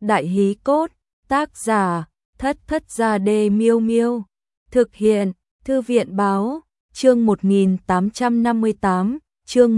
Đại hí cốt, tác giả, Thất Thất Gia Đê Miêu Miêu. Thực hiện, Thư viện báo, chương 1858, chương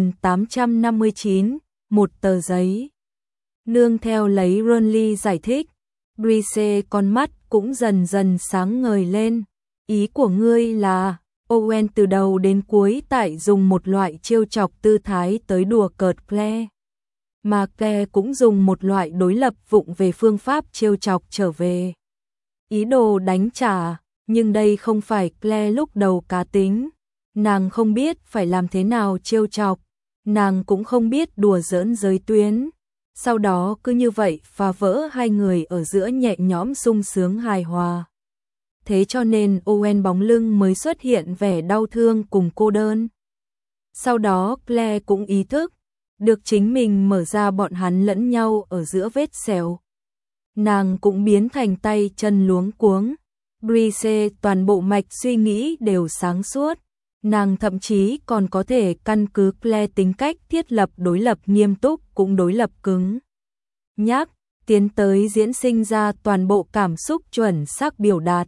1859, một tờ giấy. Nương theo lấy Ronly giải thích, Brice con mắt cũng dần dần sáng ngời lên. Ý của ngươi là, Owen từ đầu đến cuối tại dùng một loại trêu chọc tư thái tới đùa cợt Claire. Mà Claire cũng dùng một loại đối lập vụng về phương pháp trêu chọc trở về. Ý đồ đánh trả, nhưng đây không phải Claire lúc đầu cá tính. Nàng không biết phải làm thế nào trêu chọc, nàng cũng không biết đùa giỡn giới tuyến. Sau đó cứ như vậy phá vỡ hai người ở giữa nhẹ nhõm sung sướng hài hòa. Thế cho nên Owen bóng lưng mới xuất hiện vẻ đau thương cùng cô đơn. Sau đó Claire cũng ý thức được chính mình mở ra bọn hắn lẫn nhau ở giữa vết sẹo. Nàng cũng biến thành tay chân luống cuống. Brice toàn bộ mạch suy nghĩ đều sáng suốt. Nàng thậm chí còn có thể căn cứ Claire tính cách thiết lập đối lập nghiêm túc cũng đối lập cứng nhắc, tiến tới diễn sinh ra toàn bộ cảm xúc chuẩn xác biểu đạt.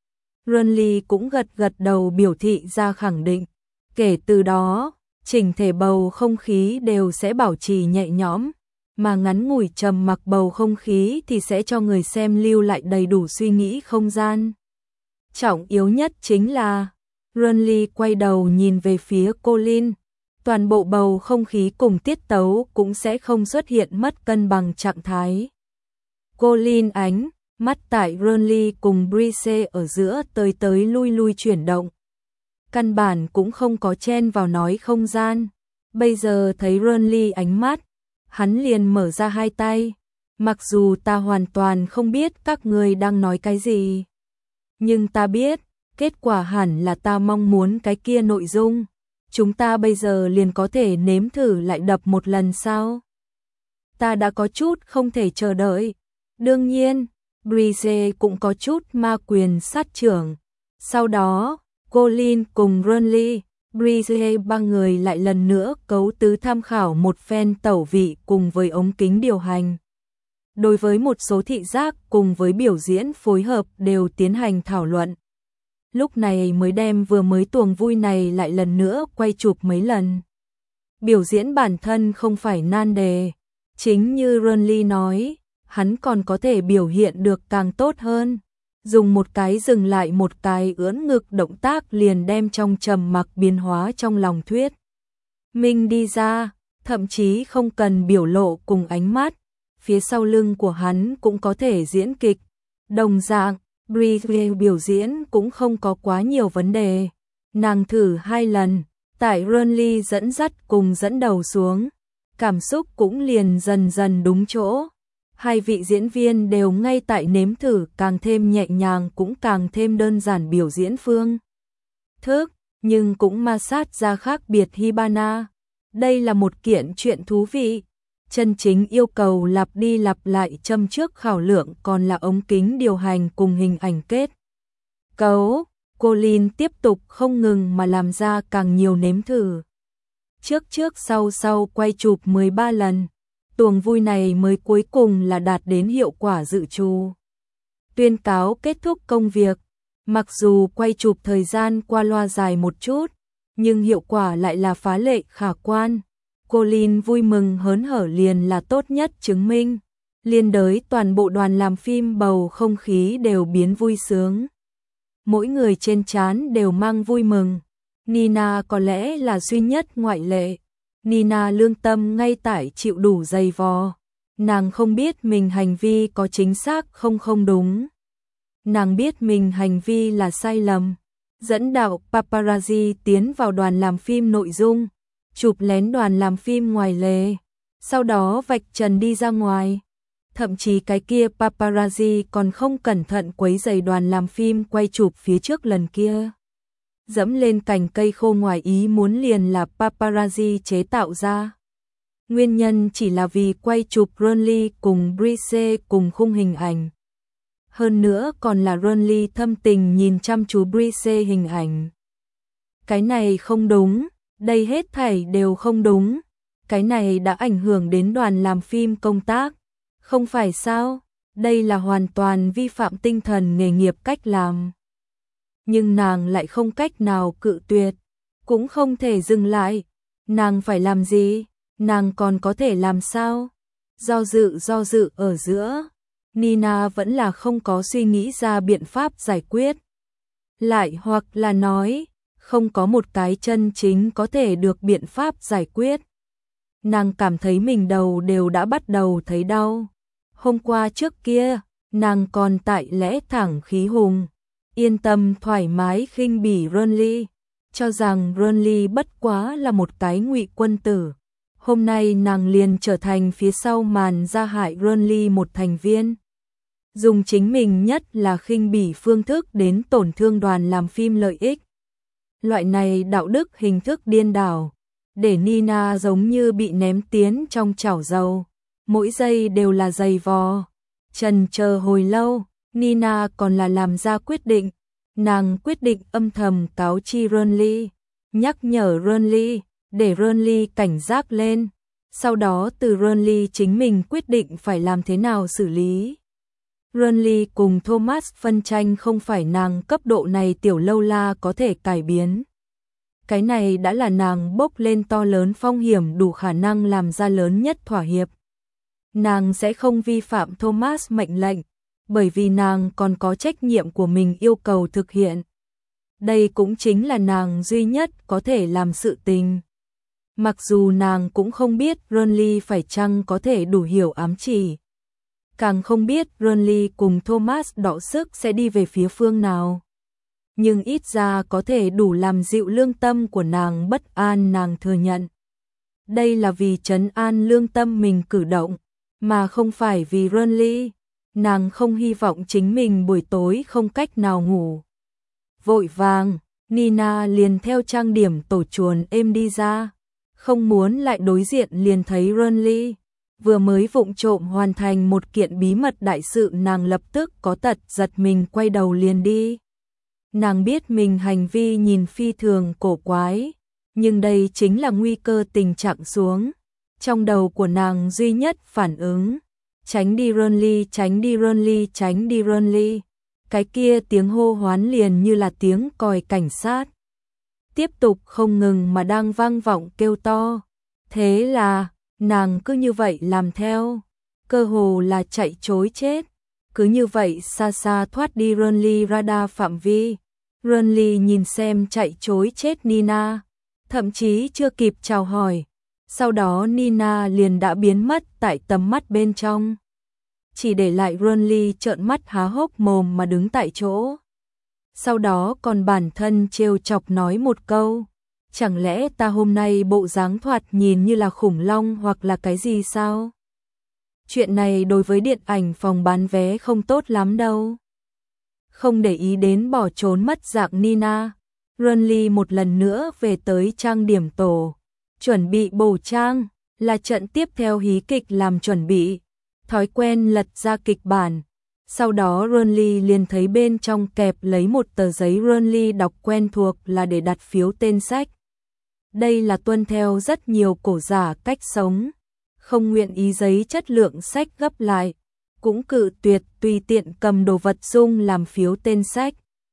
Ronly cũng gật gật đầu biểu thị ra khẳng định. Kể từ đó, chỉnh thể bầu không khí đều sẽ bảo trì nhẹ nhõm, mà ngắn ngủi trầm mặc bầu không khí thì sẽ cho người xem lưu lại đầy đủ suy nghĩ không gian. Trọng yếu nhất chính là, Ronly quay đầu nhìn về phía Colin, toàn bộ bầu không khí cùng tiết tấu cũng sẽ không xuất hiện mất cân bằng trạng thái. Colin ánh mắt tại Ronly cùng Brice ở giữa tới lui lui chuyển động. Căn bản cũng không có chen vào nói không gian. Bây giờ thấy Ronly ánh mắt, hắn liền mở ra hai tay. Mặc dù ta hoàn toàn không biết các người đang nói cái gì, nhưng ta biết, kết quả hẳn là ta mong muốn cái kia nội dung. Chúng ta bây giờ liền có thể nếm thử lại đập một lần sao? Ta đã có chút không thể chờ đợi. Đương nhiên, Brice cũng có chút ma quyền sát trưởng. Sau đó, Colin cùng Ronly, Brice ba người lại lần nữa cấu tứ tham khảo một phen tẩu vị cùng với ống kính điều hành. Đối với một số thị giác cùng với biểu diễn phối hợp đều tiến hành thảo luận. Lúc này mới đem vừa mới tuồng vui này lại lần nữa quay chụp mấy lần. Biểu diễn bản thân không phải nan đề. Chính như Ronly nói, hắn còn có thể biểu hiện được càng tốt hơn. Dùng một cái dừng lại một cái ưỡn ngực động tác liền đem trong trầm mặc biến hóa trong lòng thuyết. Mình đi ra, thậm chí không cần biểu lộ cùng ánh mắt. Phía sau lưng của hắn cũng có thể diễn kịch. Đồng dạng, Brice biểu diễn cũng không có quá nhiều vấn đề. Nàng thử 2 lần, tại Ronly dẫn dắt cùng dẫn đầu xuống. Cảm xúc cũng liền dần dần đúng chỗ. Hai vị diễn viên đều ngay tại nếm thử càng thêm nhẹ nhàng cũng càng thêm đơn giản biểu diễn phương thức, nhưng cũng ma sát ra khác biệt Hibana. Đây là một kiện chuyện thú vị. Chân chính yêu cầu lặp đi lặp lại châm trước khảo lượng còn là ống kính điều hành cùng hình ảnh kết cấu. Colin tiếp tục không ngừng mà làm ra càng nhiều nếm thử. Trước sau quay chụp 13 lần. Tuồng vui này mới cuối cùng là đạt đến hiệu quả dự trù. Tuyên cáo kết thúc công việc. Mặc dù quay chụp thời gian qua loa dài một chút, nhưng hiệu quả lại là phá lệ khả quan. Colin vui mừng hớn hở liền là tốt nhất chứng minh. Liên đới toàn bộ đoàn làm phim bầu không khí đều biến vui sướng. Mỗi người trên trán đều mang vui mừng. Nina có lẽ là duy nhất ngoại lệ. Nina lương tâm ngay tại chịu đủ dày vò. Nàng không biết mình hành vi có chính xác không đúng. Nàng biết mình hành vi là sai lầm. Dẫn đạo paparazzi tiến vào đoàn làm phim nội dung, chụp lén đoàn làm phim ngoài lề, sau đó vạch trần đi ra ngoài. Thậm chí cái kia paparazzi còn không cẩn thận quấy rầy đoàn làm phim quay chụp phía trước lần kia. Dẫm lên cành cây khô ngoài ý muốn liền là paparazzi chế tạo ra. Nguyên nhân chỉ là vì quay chụp Ronly cùng Brice cùng khung hình ảnh. Hơn nữa còn là Ronly thâm tình nhìn chăm chú Brice hình ảnh. Cái này không đúng, đây hết thảy đều không đúng. Cái này đã ảnh hưởng đến đoàn làm phim công tác. Không phải sao? Đây là hoàn toàn vi phạm tinh thần nghề nghiệp cách làm. Nhưng nàng lại không cách nào cự tuyệt, cũng không thể dừng lại. Nàng phải làm gì? Nàng còn có thể làm sao? Do dự ở giữa, Nina vẫn là không có suy nghĩ ra biện pháp giải quyết. Lại hoặc là nói, không có một cái chân chính có thể được biện pháp giải quyết. Nàng cảm thấy mình đầu đều đã bắt đầu thấy đau. Hôm qua trước kia, nàng còn tại lẽ thẳng khí hùng, yên tâm thoải mái khinh bỉ Renly, cho rằng Renly bất quá là một cái ngụy quân tử. Hôm nay nàng liền trở thành phía sau màn ra hại Renly một thành viên. Dùng chính mình nhất là khinh bỉ phương thức đến tổn thương đoàn làm phim lợi ích. Loại này đạo đức hình thức điên đảo, để Nina giống như bị ném tiến trong chảo dầu. Mỗi giây đều là giày vò. Trần chờ hồi lâu, Nina còn là làm ra quyết định. Nàng quyết định âm thầm cáo chi Renly, nhắc nhở Renly, để Renly cảnh giác lên. Sau đó từ Renly chính mình quyết định phải làm thế nào xử lý. Renly cùng Thomas phân tranh không phải nàng cấp độ này tiểu lâu la có thể cải biến. Cái này đã là nàng bốc lên to lớn phong hiểm đủ khả năng làm ra lớn nhất thỏa hiệp. Nàng sẽ không vi phạm Thomas mệnh lệnh, bởi vì nàng còn có trách nhiệm của mình yêu cầu thực hiện. Đây cũng chính là nàng duy nhất có thể làm sự tình. Mặc dù nàng cũng không biết Renly phải chăng có thể đủ hiểu ám chỉ. Càng không biết Renly cùng Thomas đọ sức sẽ đi về phía phương nào. Nhưng ít ra có thể đủ làm dịu lương tâm của nàng bất an, nàng thừa nhận. Đây là vì trấn an lương tâm mình cử động, mà không phải vì Renly. Nàng không hy vọng chính mình buổi tối không cách nào ngủ. Vội vàng, Nina liền theo trang điểm tổ chuồn êm đi ra. Không muốn lại đối diện liền thấy Renly. Vừa mới vụng trộm hoàn thành một kiện bí mật đại sự, nàng lập tức có tật giật mình quay đầu liền đi. Nàng biết mình hành vi nhìn phi thường cổ quái, nhưng đây chính là nguy cơ tình trạng xuống. Trong đầu của nàng duy nhất phản ứng, tránh đi Renly, tránh đi Renly, tránh đi Renly. Cái kia tiếng hô hoán liền như là tiếng còi cảnh sát. Tiếp tục không ngừng mà đang vang vọng kêu to. Thế là, nàng cứ như vậy làm theo, cơ hồ là chạy trối chết. Cứ như vậy xa xa thoát đi Renly radar phạm vi. Renly nhìn xem chạy trối chết Nina, thậm chí chưa kịp chào hỏi. Sau đó Nina liền đã biến mất tại tầm mắt bên trong. Chỉ để lại Renly trợn mắt há hốc mồm mà đứng tại chỗ. Sau đó còn bản thân trêu chọc nói một câu. Chẳng lẽ ta hôm nay bộ dáng thoạt nhìn như là khủng long hoặc là cái gì sao? Chuyện này đối với điện ảnh phòng bán vé không tốt lắm đâu. Không để ý đến bỏ trốn mất dạng Nina, Renly một lần nữa về tới trang điểm tổ. Chuẩn bị bổ trang, là trận tiếp theo hí kịch làm chuẩn bị. Thói quen lật ra kịch bản. Sau đó Renly liền thấy bên trong kẹp lấy một tờ giấy Renly đọc quen thuộc là để đặt phiếu tên sách. Đây là tuân theo rất nhiều cổ giả cách sống. Không nguyện ý giấy chất lượng sách gấp lại. Cũng cự tuyệt tùy tiện cầm đồ vật dung làm phiếu tên sách.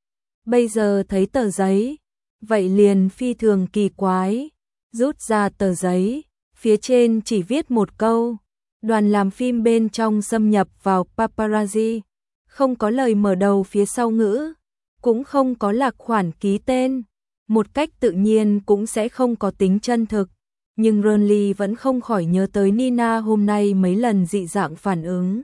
Bây giờ thấy tờ giấy, vậy liền phi thường kỳ quái. Rút ra tờ giấy, phía trên chỉ viết một câu. Đoàn làm phim bên trong xâm nhập vào paparazzi. Không có lời mở đầu phía sau ngữ, cũng không có lạc khoản ký tên. Một cách tự nhiên cũng sẽ không có tính chân thực. Nhưng Renly vẫn không khỏi nhớ tới Nina hôm nay mấy lần dị dạng phản ứng.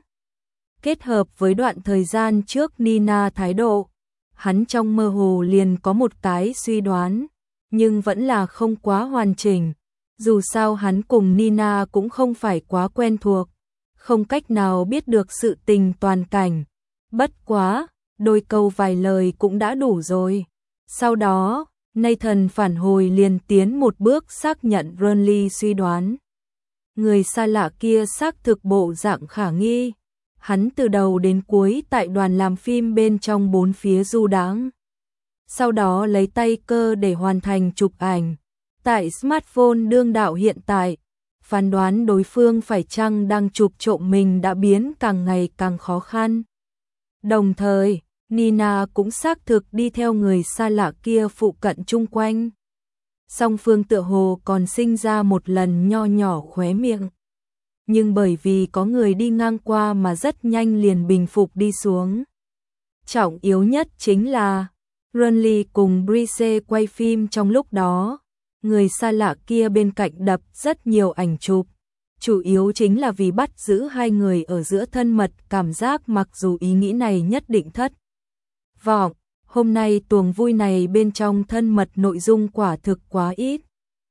Kết hợp với đoạn thời gian trước Nina thái độ, hắn trong mơ hồ liền có một cái suy đoán, nhưng vẫn là không quá hoàn chỉnh. Dù sao hắn cùng Nina cũng không phải quá quen thuộc, không cách nào biết được sự tình toàn cảnh. Bất quá, đôi câu vài lời cũng đã đủ rồi. Sau đó, Nathan phản hồi liền tiến một bước xác nhận Renly suy đoán. Người xa lạ kia xác thực bộ dạng khả nghi. Hắn từ đầu đến cuối tại đoàn làm phim bên trong bốn phía du đãng. Sau đó lấy tay cơ để hoàn thành chụp ảnh. Tại smartphone đương đạo hiện tại, phán đoán đối phương phải chăng đang chụp trộm mình đã biến càng ngày càng khó khăn. Đồng thời, Nina cũng xác thực đi theo người xa lạ kia phụ cận chung quanh. Song phương tựa hồ còn sinh ra một lần nho nhỏ khóe miệng. Nhưng bởi vì có người đi ngang qua mà rất nhanh liền bình phục đi xuống. Trọng yếu nhất chính là Renly cùng Brice quay phim trong lúc đó. Người xa lạ kia bên cạnh đập rất nhiều ảnh chụp. Chủ yếu chính là vì bắt giữ hai người ở giữa thân mật, cảm giác mặc dù ý nghĩ này nhất định thất vọng. Hôm nay tuồng vui này bên trong thân mật nội dung quả thực quá ít.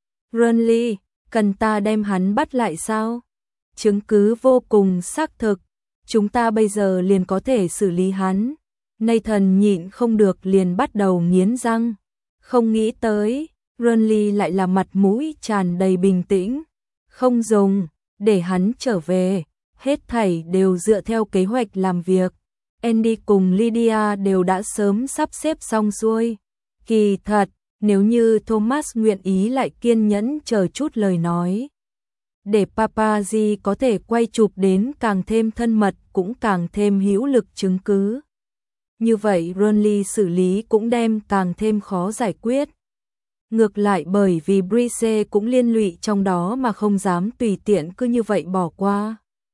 Renly, cần ta đem hắn bắt lại sao? Chứng cứ vô cùng xác thực. Chúng ta bây giờ liền có thể xử lý hắn. Nathan nhịn không được liền bắt đầu nghiến răng. Không nghĩ tới, Renly lại là mặt mũi tràn đầy bình tĩnh. Không dùng, để hắn trở về. Hết thảy đều dựa theo kế hoạch làm việc. Andy cùng Lydia đều đã sớm sắp xếp xong xuôi. Kỳ thật, nếu như Thomas nguyện ý lại kiên nhẫn chờ chút lời nói. Để paparazzi có thể quay chụp đến càng thêm thân mật cũng càng thêm hữu lực chứng cứ. Như vậy Renly xử lý cũng đem càng thêm khó giải quyết. Ngược lại bởi vì Brice cũng liên lụy trong đó mà không dám tùy tiện cứ như vậy bỏ qua.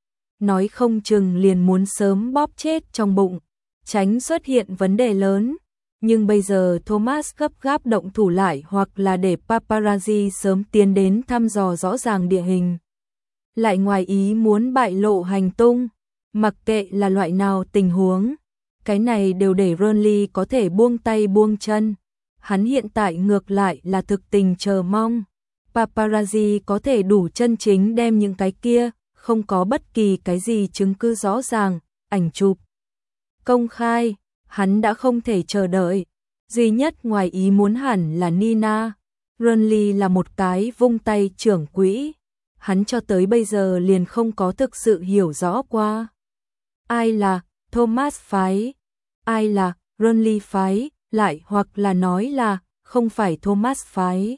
Nói không chừng liền muốn sớm bóp chết trong bụng, tránh xuất hiện vấn đề lớn. Nhưng bây giờ Thomas gấp gáp động thủ lại hoặc là để paparazzi sớm tiến đến thăm dò rõ ràng địa hình. Lại ngoài ý muốn bại lộ hành tung, mặc kệ là loại nào tình huống. Cái này đều để Renly có thể buông tay buông chân. Hắn hiện tại ngược lại là thực tình chờ mong. Paparazzi có thể đủ chân chính đem những cái kia, không có bất kỳ cái gì chứng cứ rõ ràng, ảnh chụp công khai, hắn đã không thể chờ đợi. Duy nhất ngoài ý muốn hẳn là Nina. Renly là một cái vung tay trưởng quỹ. Hắn cho tới bây giờ liền không có thực sự hiểu rõ qua. Ai là Thomas phái, ai là Renly phái, lại hoặc là nói là không phải Thomas phái.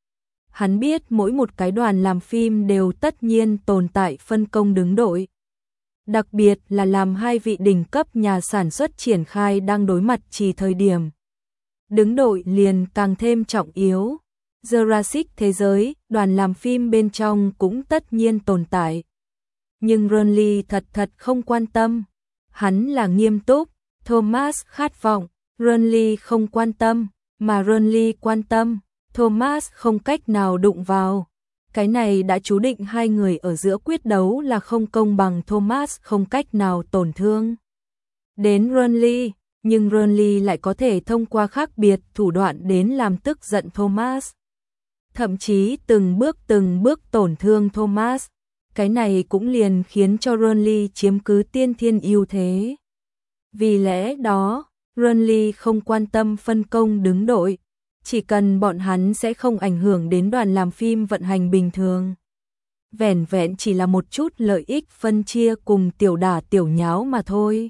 Hắn biết mỗi một cái đoàn làm phim đều tất nhiên tồn tại phân công đứng đội. Đặc biệt là làm hai vị đỉnh cấp nhà sản xuất triển khai đang đối mặt trì thời điểm. Đứng đội liền càng thêm trọng yếu. Jurassic thế giới, đoàn làm phim bên trong cũng tất nhiên tồn tại. Nhưng Renly thật không quan tâm. Hắn là nghiêm túc, Thomas khát vọng, Renly không quan tâm, mà Renly quan tâm, Thomas không cách nào đụng vào. Cái này đã chú định hai người ở giữa quyết đấu là không công bằng, Thomas không cách nào tổn thương đến Renly, nhưng Renly lại có thể thông qua khác biệt thủ đoạn đến làm tức giận Thomas. Thậm chí từng bước tổn thương Thomas. Cái này cũng liền khiến cho Renly chiếm cứ tiên thiên ưu thế. Vì lẽ đó, Renly không quan tâm phân công đứng đội, chỉ cần bọn hắn sẽ không ảnh hưởng đến đoàn làm phim vận hành bình thường. Vẻn vẹn chỉ là một chút lợi ích phân chia cùng tiểu đả tiểu nháo mà thôi.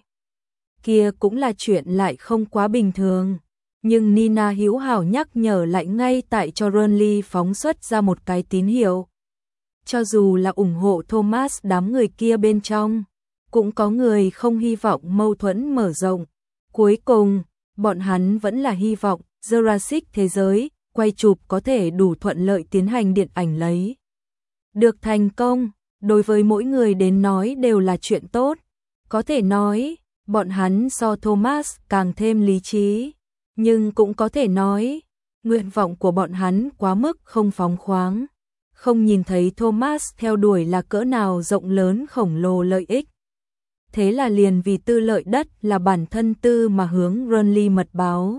Kia cũng là chuyện lại không quá bình thường. Nhưng Nina hữu hảo nhắc nhở lại ngay tại cho Renly phóng xuất ra một cái tín hiệu. Cho dù là ủng hộ Thomas đám người kia bên trong, cũng có người không hy vọng mâu thuẫn mở rộng. Cuối cùng, bọn hắn vẫn là hy vọng Jurassic thế giới, quay chụp có thể đủ thuận lợi tiến hành điện ảnh lấy. Được thành công, đối với mỗi người đến nói đều là chuyện tốt. Có thể nói, bọn hắn so Thomas càng thêm lý trí. Nhưng cũng có thể nói, nguyện vọng của bọn hắn quá mức không phóng khoáng. Không nhìn thấy Thomas theo đuổi là cỡ nào rộng lớn khổng lồ lợi ích. Thế là liền vì tư lợi đất là bản thân tư mà hướng Renly mật báo.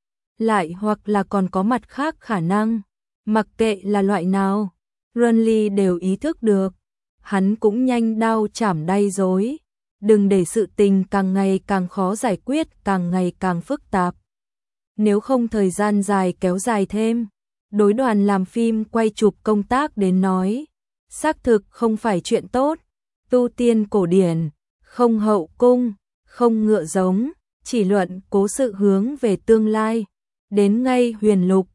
Lại hoặc là còn có mặt khác khả năng, mặc kệ là loại nào, Renly đều ý thức được. Hắn cũng nhanh đao chảm đay dối. Đừng để sự tình càng ngày càng khó giải quyết, càng ngày càng phức tạp. Nếu không thời gian dài kéo dài thêm, đối đoàn làm phim quay chụp công tác đến nói, xác thực không phải chuyện tốt. Tu tiên cổ điển, không hậu cung, không ngựa giống, chỉ luận cố sự hướng về tương lai. Đến ngay huyền lục,